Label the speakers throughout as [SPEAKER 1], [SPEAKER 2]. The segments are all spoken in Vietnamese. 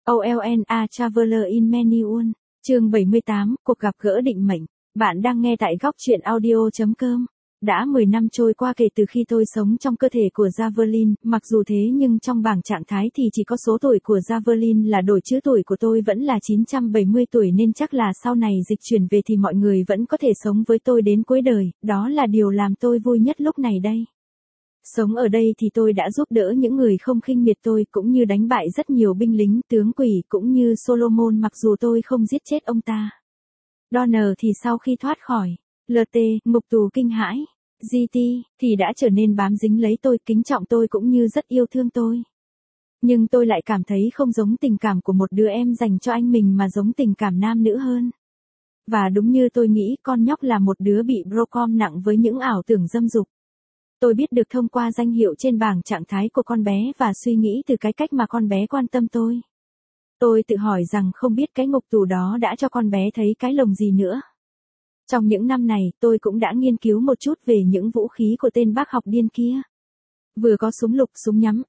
[SPEAKER 1] OLNA Traveler in Manual, chương 78, cuộc gặp gỡ định mệnh. Bạn đang nghe tại góc truyện audio.com. Đã 10 năm trôi qua kể từ khi tôi sống trong cơ thể của Javelin, mặc dù thế nhưng trong bảng trạng thái thì chỉ có số tuổi của Javelin là đổi chữ tuổi của tôi vẫn là 970 tuổi nên chắc là sau này dịch chuyển về thì mọi người vẫn có thể sống với tôi đến cuối đời, đó là điều làm tôi vui nhất lúc này đây. Sống ở đây thì tôi đã giúp đỡ những người không khinh miệt tôi cũng như đánh bại rất nhiều binh lính tướng quỷ cũng như Solomon mặc dù tôi không giết chết ông ta. Donner thì sau khi thoát khỏi LT, ngục tù kinh hãi, GT, thì đã trở nên bám dính lấy tôi, kính trọng tôi cũng như rất yêu thương tôi. Nhưng tôi lại cảm thấy không giống tình cảm của một đứa em dành cho anh mình mà giống tình cảm nam nữ hơn. Và đúng như tôi nghĩ, con nhóc là một đứa bị Brocom nặng với những ảo tưởng dâm dục. Tôi biết được thông qua danh hiệu trên bảng trạng thái của con bé và suy nghĩ từ cái cách mà con bé quan tâm tôi. Tôi tự hỏi rằng không biết cái ngục tù đó đã cho con bé thấy cái lồng gì nữa. Trong những năm này, tôi cũng đã nghiên cứu một chút về những vũ khí của tên bác học điên kia. Vừa có súng lục, súng nhắm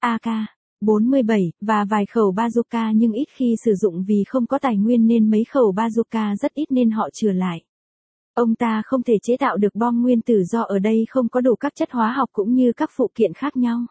[SPEAKER 1] AK-47 và vài khẩu bazooka nhưng ít khi sử dụng vì không có tài nguyên nên mấy khẩu bazooka rất ít nên họ chừa lại. Ông ta không thể chế tạo được bom nguyên tử do ở đây không có đủ các chất hóa học cũng như các phụ kiện khác nhau.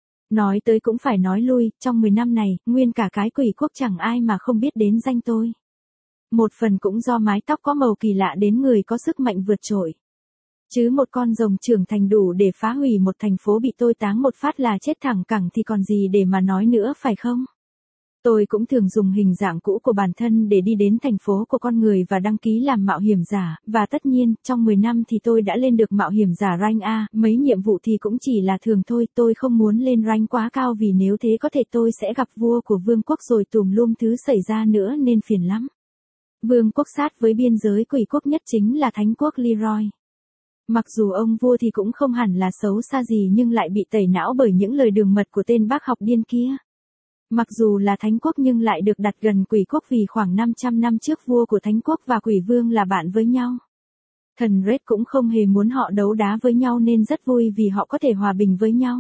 [SPEAKER 1] Nói tới cũng phải nói lui, trong 10 năm này, nguyên cả cái quỷ quốc chẳng ai mà không biết đến danh tôi. Một phần cũng do mái tóc có màu kỳ lạ đến người có sức mạnh vượt trội. Chứ một con rồng trưởng thành đủ để phá hủy một thành phố bị tôi táng một phát là chết thẳng cẳng thì còn gì để mà nói nữa phải không? Tôi cũng thường dùng hình dạng cũ của bản thân để đi đến thành phố của con người và đăng ký làm mạo hiểm giả, và tất nhiên, trong 10 năm thì tôi đã lên được mạo hiểm giả rank A, mấy nhiệm vụ thì cũng chỉ là thường thôi, tôi không muốn lên rank quá cao vì nếu thế có thể tôi sẽ gặp vua của vương quốc rồi tùm lum thứ xảy ra nữa nên phiền lắm. Vương quốc sát với biên giới quỷ quốc nhất chính là Thánh quốc Leroy. Mặc dù ông vua thì cũng không hẳn là xấu xa gì nhưng lại bị tẩy não bởi những lời đường mật của tên bác học điên kia. Mặc dù là thánh quốc nhưng lại được đặt gần quỷ quốc vì khoảng 500 năm trước vua của thánh quốc và quỷ vương là bạn với nhau. Thần Red cũng không hề muốn họ đấu đá với nhau nên rất vui vì họ có thể hòa bình với nhau.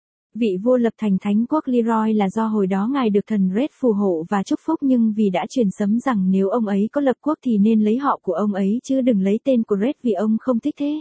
[SPEAKER 1] Vị vua lập thành thánh quốc Leroy là do hồi đó ngài được thần Red phù hộ và chúc phúc nhưng vì đã truyền sấm rằng nếu ông ấy có lập quốc thì nên lấy họ của ông ấy chứ đừng lấy tên của Red vì ông không thích thế.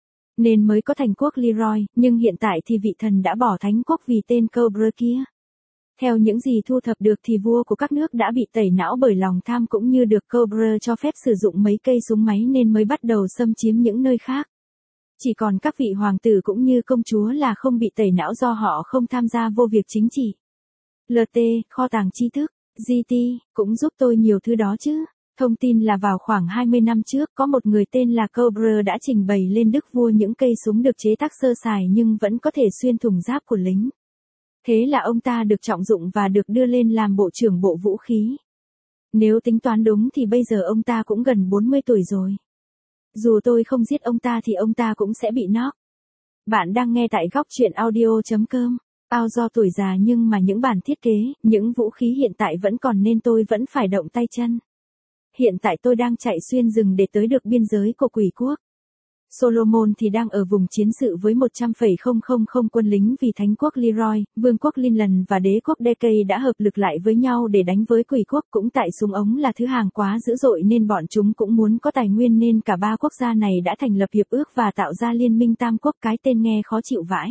[SPEAKER 1] Nên mới có thành quốc Leroy, nhưng hiện tại thì vị thần đã bỏ thánh quốc vì tên Cobra kia. Theo những gì thu thập được thì vua của các nước đã bị tẩy não bởi lòng tham cũng như được Cobra cho phép sử dụng mấy cây súng máy nên mới bắt đầu xâm chiếm những nơi khác. Chỉ còn các vị hoàng tử cũng như công chúa là không bị tẩy não do họ không tham gia vô việc chính trị. LT, kho tàng tri thức, GT, cũng giúp tôi nhiều thứ đó chứ. Thông tin là vào khoảng 20 năm trước có một người tên là Cobra đã trình bày lên đức vua những cây súng được chế tác sơ sài nhưng vẫn có thể xuyên thủng giáp của lính. Thế là ông ta được trọng dụng và được đưa lên làm bộ trưởng bộ vũ khí. Nếu tính toán đúng thì bây giờ ông ta cũng gần 40 tuổi rồi. Dù tôi không giết ông ta thì ông ta cũng sẽ bị knock. Bạn đang nghe tại góc truyện audio.com. Do tuổi già nhưng mà những bản thiết kế, những vũ khí hiện tại vẫn còn nên tôi vẫn phải động tay chân. Hiện tại tôi đang chạy xuyên rừng để tới được biên giới của quỷ quốc. Solomon thì đang ở vùng chiến sự với 100,000 quân lính vì Thánh quốc Leroy, Vương quốc Linland và Đế quốc Decay đã hợp lực lại với nhau để đánh với quỷ quốc cũng tại súng ống là thứ hàng quá dữ dội nên bọn chúng cũng muốn có tài nguyên nên cả ba quốc gia này đã thành lập hiệp ước và tạo ra liên minh tam quốc cái tên nghe khó chịu vãi.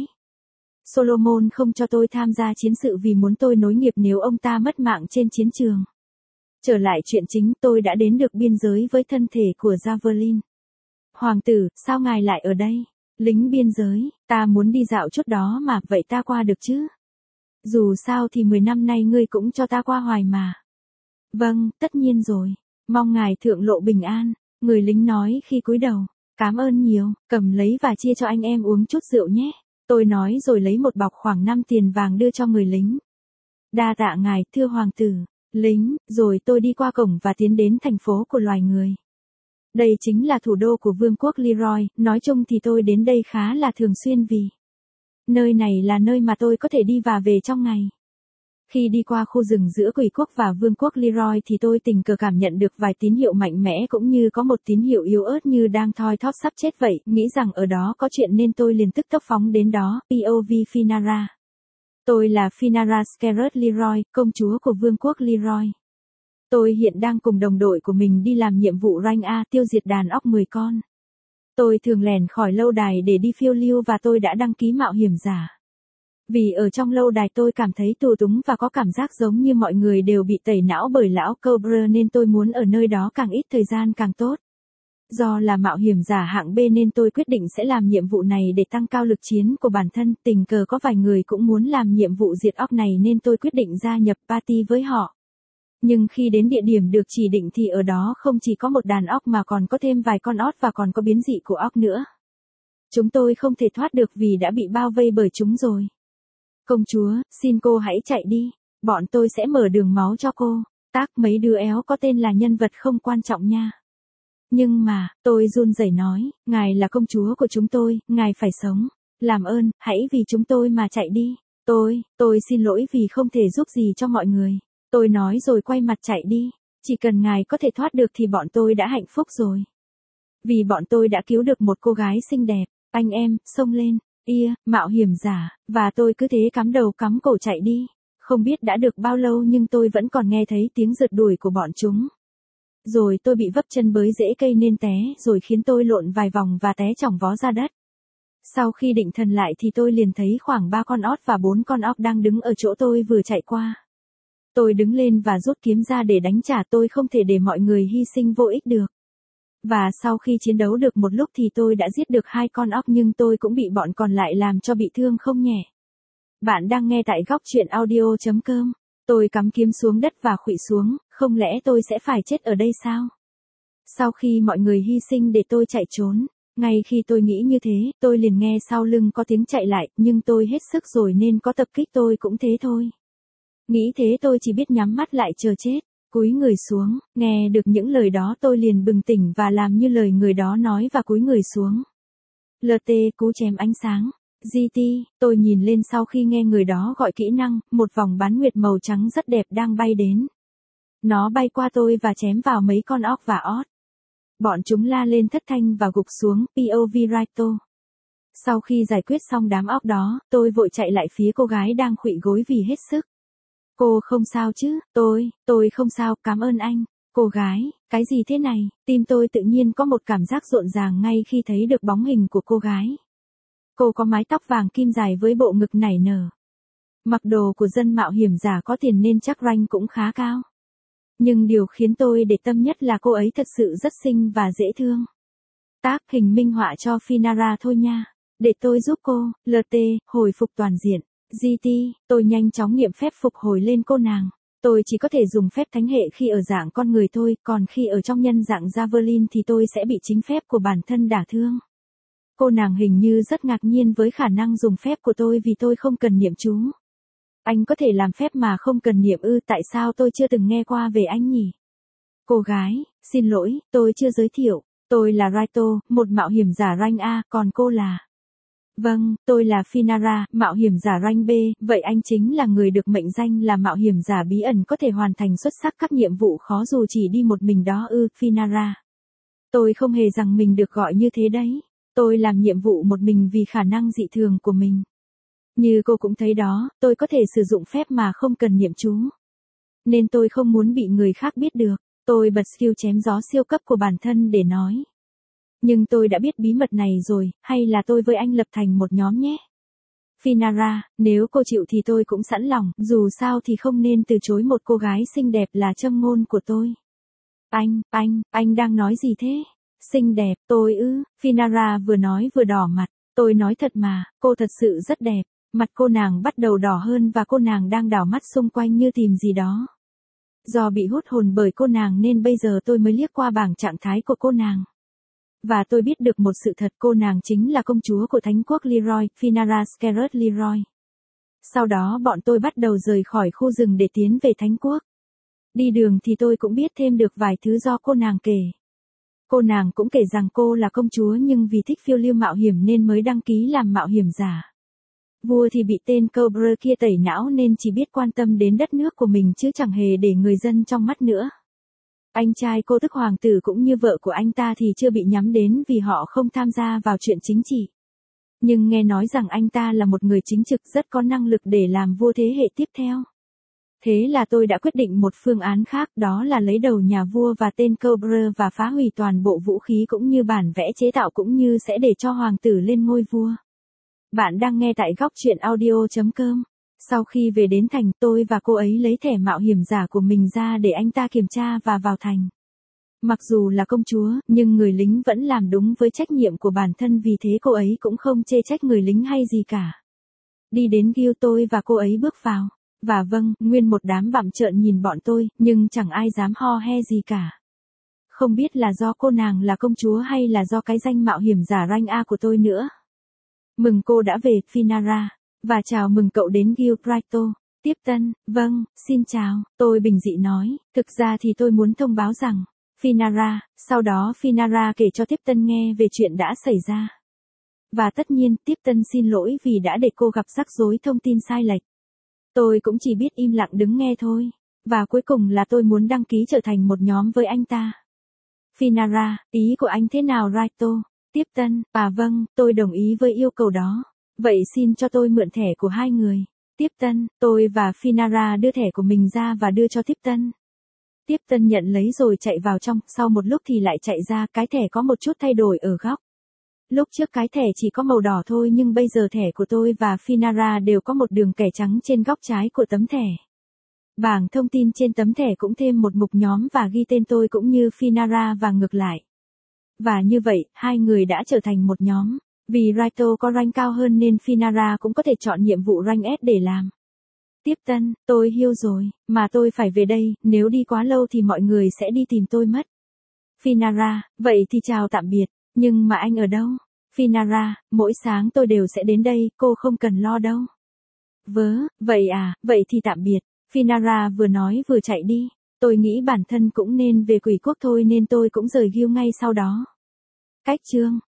[SPEAKER 1] Solomon không cho tôi tham gia chiến sự vì muốn tôi nối nghiệp nếu ông ta mất mạng trên chiến trường. Trở lại chuyện chính tôi đã đến được biên giới với thân thể của Javelin. Hoàng tử, sao ngài lại ở đây? Lính biên giới, ta muốn đi dạo chút đó mà, vậy ta qua được chứ? Dù sao thì 10 năm nay ngươi cũng cho ta qua hoài mà. Vâng, tất nhiên rồi. Mong ngài thượng lộ bình an, người lính nói khi cúi đầu. Cảm ơn nhiều, cầm lấy và chia cho anh em uống chút rượu nhé. Tôi nói rồi lấy một bọc khoảng 5 tiền vàng đưa cho người lính. Đa tạ ngài, thưa hoàng tử. Lính, rồi tôi đi qua cổng và tiến đến thành phố của loài người. Đây chính là thủ đô của Vương quốc Leroy, nói chung thì tôi đến đây khá là thường xuyên vì nơi này là nơi mà tôi có thể đi và về trong ngày. Khi đi qua khu rừng giữa quỷ quốc và Vương quốc Leroy thì tôi tình cờ cảm nhận được vài tín hiệu mạnh mẽ cũng như có một tín hiệu yếu ớt như đang thoi thóp sắp chết vậy, nghĩ rằng ở đó có chuyện nên tôi liền tức tốc phóng đến đó, POV Finara. Tôi là Finara Scarlett Leroy, công chúa của Vương quốc Leroy. Tôi hiện đang cùng đồng đội của mình đi làm nhiệm vụ rank A tiêu diệt đàn óc 10 con. Tôi thường lẻn khỏi lâu đài để đi phiêu lưu và tôi đã đăng ký mạo hiểm giả. Vì ở trong lâu đài tôi cảm thấy tù túng và có cảm giác giống như mọi người đều bị tẩy não bởi lão Cobra nên tôi muốn ở nơi đó càng ít thời gian càng tốt. Do là mạo hiểm giả hạng B nên tôi quyết định sẽ làm nhiệm vụ này để tăng cao lực chiến của bản thân. Tình cờ có vài người cũng muốn làm nhiệm vụ diệt óc này nên tôi quyết định gia nhập party với họ. Nhưng khi đến địa điểm được chỉ định thì ở đó không chỉ có một đàn óc mà còn có thêm vài con óc và còn có biến dị của óc nữa. Chúng tôi không thể thoát được vì đã bị bao vây bởi chúng rồi. Công chúa, xin cô hãy chạy đi, bọn tôi sẽ mở đường máu cho cô. Tác mấy đứa éo có tên là nhân vật không quan trọng nha. Nhưng mà, tôi run rẩy nói, ngài là công chúa của chúng tôi, ngài phải sống. Làm ơn, hãy vì chúng tôi mà chạy đi. Tôi xin lỗi vì không thể giúp gì cho mọi người. Tôi nói rồi quay mặt chạy đi. Chỉ cần ngài có thể thoát được thì bọn tôi đã hạnh phúc rồi. Vì bọn tôi đã cứu được một cô gái xinh đẹp. Anh em, xông lên. Mạo hiểm giả. Và tôi cứ thế cắm đầu cắm cổ chạy đi. Không biết đã được bao lâu nhưng tôi vẫn còn nghe thấy tiếng rượt đuổi của bọn chúng. Rồi tôi bị vấp chân bới rễ cây nên té rồi khiến tôi lộn vài vòng và té chỏng vó ra đất. Sau khi định thần lại thì tôi liền thấy khoảng 3 con ót và 4 con óc đang đứng ở chỗ tôi vừa chạy qua. Tôi đứng lên và rút kiếm ra để đánh trả, tôi không thể để mọi người hy sinh vô ích được. Và sau khi chiến đấu được một lúc thì tôi đã giết được 2 con óc nhưng tôi cũng bị bọn còn lại làm cho bị thương không nhẹ. Bạn đang nghe tại góc truyện audio.com. Tôi cắm kiếm xuống đất và khuỵu xuống, không lẽ tôi sẽ phải chết ở đây sao? Sau khi mọi người hy sinh để tôi chạy trốn, ngay khi tôi nghĩ như thế, tôi liền nghe sau lưng có tiếng chạy lại, nhưng tôi hết sức rồi nên có tập kích tôi cũng thế thôi. Nghĩ thế tôi chỉ biết nhắm mắt lại chờ chết, cúi người xuống, nghe được những lời đó tôi liền bừng tỉnh và làm như lời người đó nói và cúi người xuống. LT cú chém ánh sáng. GT, tôi nhìn lên sau khi nghe người đó gọi kỹ năng, một vòng bán nguyệt màu trắng rất đẹp đang bay đến. Nó bay qua tôi và chém vào mấy con óc và ót. Bọn chúng la lên thất thanh và gục xuống, POV Raito. Sau khi giải quyết xong đám óc đó, tôi vội chạy lại phía cô gái đang khuỵu gối vì hết sức. Cô không sao chứ? Tôi không sao, cảm ơn anh. Cô gái, cái gì thế này? Tim tôi tự nhiên có một cảm giác rộn ràng ngay khi thấy được bóng hình của cô gái. Cô có mái tóc vàng kim dài với bộ ngực nảy nở. Mặc đồ của dân mạo hiểm giả có tiền nên chắc rank cũng khá cao. Nhưng điều khiến tôi để tâm nhất là cô ấy thật sự rất xinh và dễ thương. Tác hình minh họa cho Finara thôi nha. Để tôi giúp cô. LT, hồi phục toàn diện. GT, tôi nhanh chóng nghiệm phép phục hồi lên cô nàng. Tôi chỉ có thể dùng phép thánh hệ khi ở dạng con người thôi, còn khi ở trong nhân dạng Javelin thì tôi sẽ bị chính phép của bản thân đả thương. Cô nàng hình như rất ngạc nhiên với khả năng dùng phép của tôi vì tôi không cần niệm chú. Anh có thể làm phép mà không cần niệm ư? Tại sao tôi chưa từng nghe qua về anh nhỉ? Cô gái, xin lỗi, tôi chưa giới thiệu. Tôi là Raito, một mạo hiểm giả rank A, còn cô là... Vâng, tôi là Finara, mạo hiểm giả rank B, vậy anh chính là người được mệnh danh là mạo hiểm giả bí ẩn có thể hoàn thành xuất sắc các nhiệm vụ khó dù chỉ đi một mình đó ư? Finara. Tôi không hề rằng mình được gọi như thế đấy. Tôi làm nhiệm vụ một mình vì khả năng dị thường của mình. Như cô cũng thấy đó, tôi có thể sử dụng phép mà không cần niệm chú. Nên tôi không muốn bị người khác biết được. Tôi bật skill chém gió siêu cấp của bản thân để nói. Nhưng tôi đã biết bí mật này rồi, hay là tôi với anh lập thành một nhóm nhé? Finara, nếu cô chịu thì tôi cũng sẵn lòng, dù sao thì không nên từ chối một cô gái xinh đẹp là châm ngôn của tôi. Anh đang nói gì thế? Xinh đẹp, tôi ư? Finara vừa nói vừa đỏ mặt. Tôi nói thật mà, cô thật sự rất đẹp. Mặt cô nàng bắt đầu đỏ hơn và cô nàng đang đảo mắt xung quanh như tìm gì đó. Do bị hút hồn bởi cô nàng nên bây giờ tôi mới liếc qua bảng trạng thái của cô nàng. Và tôi biết được một sự thật, cô nàng chính là công chúa của Thánh quốc Leroy, Finara Scarlett Leroy. Sau đó bọn tôi bắt đầu rời khỏi khu rừng để tiến về Thánh quốc. Đi đường thì tôi cũng biết thêm được vài thứ do cô nàng kể. Cô nàng cũng kể rằng cô là công chúa nhưng vì thích phiêu lưu mạo hiểm nên mới đăng ký làm mạo hiểm giả. Vua thì bị tên Cobra kia tẩy não nên chỉ biết quan tâm đến đất nước của mình chứ chẳng hề để người dân trong mắt nữa. Anh trai cô tức hoàng tử cũng như vợ của anh ta thì chưa bị nhắm đến vì họ không tham gia vào chuyện chính trị. Nhưng nghe nói rằng anh ta là một người chính trực rất có năng lực để làm vua thế hệ tiếp theo. Thế là tôi đã quyết định một phương án khác, đó là lấy đầu nhà vua và tên Cobra và phá hủy toàn bộ vũ khí cũng như bản vẽ chế tạo cũng như sẽ để cho hoàng tử lên ngôi vua. Bạn đang nghe tại góc truyện audio.com. Sau khi về đến thành, tôi và cô ấy lấy thẻ mạo hiểm giả của mình ra để anh ta kiểm tra và vào thành. Mặc dù là công chúa, nhưng người lính vẫn làm đúng với trách nhiệm của bản thân, vì thế cô ấy cũng không chê trách người lính hay gì cả. Đi đến Guild, tôi và cô ấy bước vào. Và vâng, nguyên một đám bặm trợn nhìn bọn tôi, nhưng chẳng ai dám ho he gì cả. Không biết là do cô nàng là công chúa hay là do cái danh mạo hiểm giả rank A của tôi nữa. Mừng cô đã về, Finara. Và chào mừng cậu đến Guild Brighto. Tiếp tân, vâng, xin chào, tôi bình dị nói, thực ra thì tôi muốn thông báo rằng, Finara, sau đó Finara kể cho Tiếp tân nghe về chuyện đã xảy ra. Và tất nhiên, Tiếp tân xin lỗi vì đã để cô gặp rắc rối thông tin sai lệch. Tôi cũng chỉ biết im lặng đứng nghe thôi. Và cuối cùng là tôi muốn đăng ký trở thành một nhóm với anh ta. Finara, ý của anh thế nào Raito? Tiếp tân, vâng, tôi đồng ý với yêu cầu đó. Vậy xin cho tôi mượn thẻ của hai người. Tiếp tân, tôi và Finara đưa thẻ của mình ra và đưa cho Tiếp tân. Tiếp tân nhận lấy rồi chạy vào trong, sau một lúc thì lại chạy ra, cái thẻ có một chút thay đổi ở góc. Lúc trước cái thẻ chỉ có màu đỏ thôi, nhưng bây giờ thẻ của tôi và Finara đều có một đường kẻ trắng trên góc trái của tấm thẻ. Bảng thông tin trên tấm thẻ cũng thêm một mục nhóm và ghi tên tôi cũng như Finara và ngược lại. Và như vậy, hai người đã trở thành một nhóm. Vì Raito có rank cao hơn nên Finara cũng có thể chọn nhiệm vụ rank S để làm. Tiếp tân, tôi hiểu rồi, mà tôi phải về đây, nếu đi quá lâu thì mọi người sẽ đi tìm tôi mất. Finara, vậy thì chào tạm biệt, nhưng mà anh ở đâu? Finara, mỗi sáng tôi đều sẽ đến đây, cô không cần lo đâu. Vậy à, vậy thì tạm biệt. Finara vừa nói vừa chạy đi. Tôi nghĩ bản thân cũng nên về Quỷ Quốc thôi nên tôi cũng rời Guild ngay sau đó. Cách chương